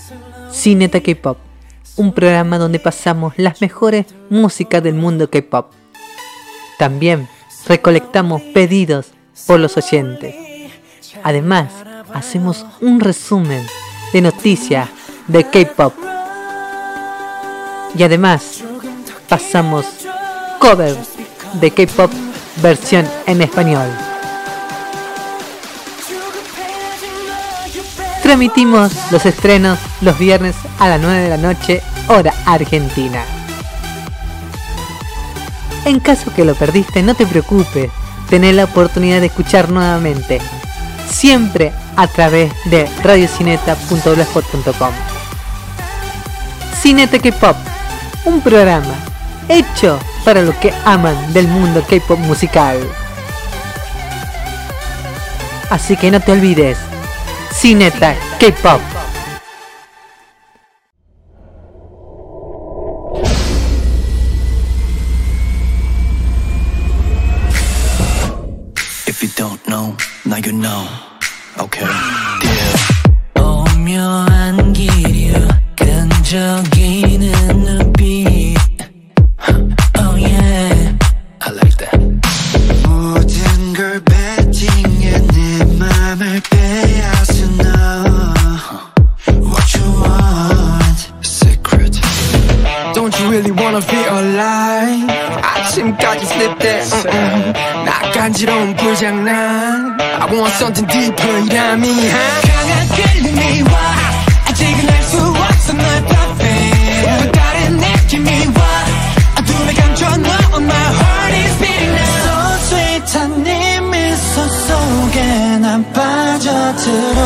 Cineta K-Pop, un programa donde pasamos las mejores músicas del mundo K-Pop. También recolectamos pedidos por los oyentes. Además, hacemos un resumen de noticias de K-Pop. Y además, pasamos covers de K-Pop versión en español. Transmitimos los estrenos los viernes a las 9 de la noche, hora argentina. En caso que lo perdiste, no te preocupes, tenés la oportunidad de escuchar nuevamente, siempre a través de radiocineta.blogspot.com. Cineta K-Pop, un programa hecho para los que aman del mundo K-Pop musical. Así que no te olvides, Cineta K-Pop. If you don't know, now you know. Okay. Yeah. 오묘한 기류 끈적이는 눈빛. Oh yeah, I like that. 모든 걸 betting해 내 맘을 빼앗은 너. What you want? Secret. Don't you really wanna be alive? 아침까지 sleep that. 나 간지러운 불장난. I want something deeper 이라미 강한 끌림이 와. 아직은 알 수 없어 널 bluffing. 또 다른 느낌이 와. 눈을 감춰 너 my heart is beating now. So sweet한 네 미소 속에 난 빠져들어.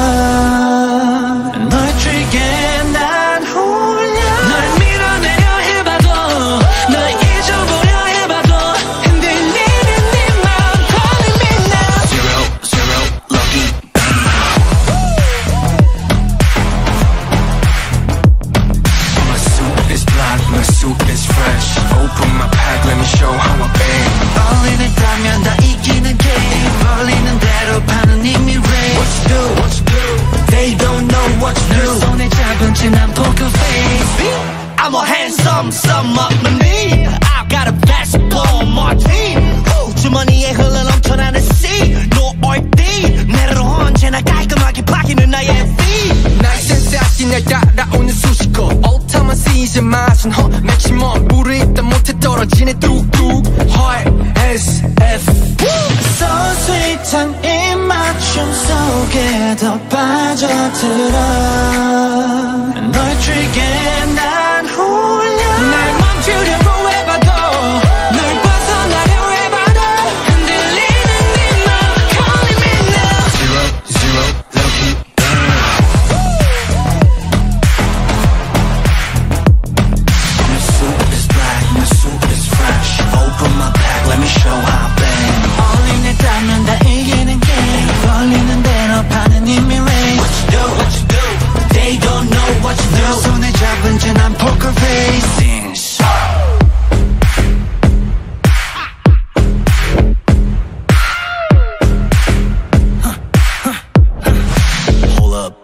널 트리게 난 홀려. 널 밀어내려 해봐도 널 잊어보려 해봐도 흔들리는 네 마음 calling me now. Zero, lucky. My suit is black, my suit is fresh. Open my pack, let me show how I bang. 어울리는다면 다 이기는 game. 벌리는 대로 파는 이미 rain. What you do? They don't know what you do. 널 손에 잡은 채 난 poker face. I'm a handsome summer me. I've got a basketball on my team. 주머니에 흘러 넘쳐나는 sea. No orD. 내로 언제나 깔끔하게 바뀌는 나의 fee. 나의 센스하신 날 따라오는 수식어. 오타만 season 맛은 허. 맥시멈 물을 입다 못해 떨어지네 뚝뚝. Heart SF. So sweet한 이 맞춤 속에 더 빠져들어. 널 트리게 난 홀려. 날 멈추려고 해봐도 널 벗어나려 해봐도 흔들리는 네 마음 calling me now. Zero, lucky. My suit is black, my suit is fresh. Open my pack, let me show how I bang. 어울리는다면 다 이기는 game. 벌리는 대로 파는 이미 rain. What you do? They don't know what you do. 손에 잡은 채 난 poker facing. Hold up.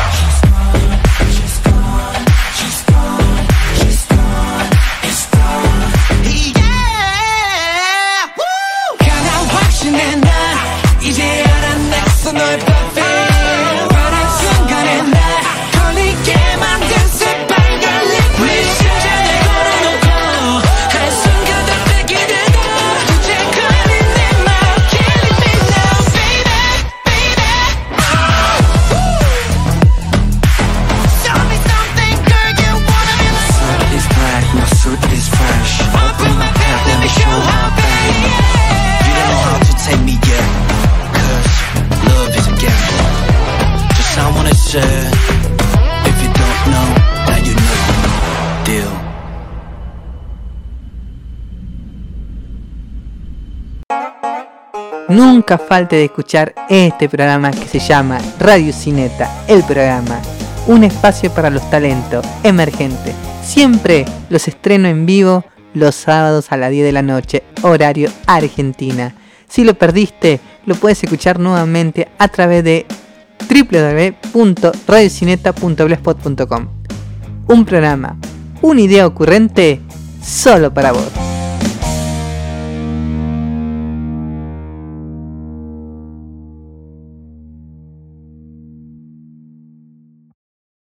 Yeah! Woo! 강한 확신에 난 이제 알아냈어 널 bluffing. 바란 순간에 날 걸리게 만든 새빨간 liquid. 심장을 걸어놓고 한순간 다 뺏게 되고 이제 걸린 내 마음 killing me now baby baby. Show me something girl you wanna be like. My suit is black, my suit is fresh. Open my pack, let me show how I bang. You don't know how to take me yet, 'cause love is a gamble. Just I wanna say, if you don't know, now you know. Deal. Nunca falte de escuchar este programa que se llama Radio Cineta, el programa, un espacio para los talentos emergentes. Siempre los estreno en vivo los sábados a las 10 de la noche, horario Argentina. Si lo perdiste, lo puedes escuchar nuevamente a través de www.radiocineta.blogspot.com. Un programa, una idea ocurrente solo para vos.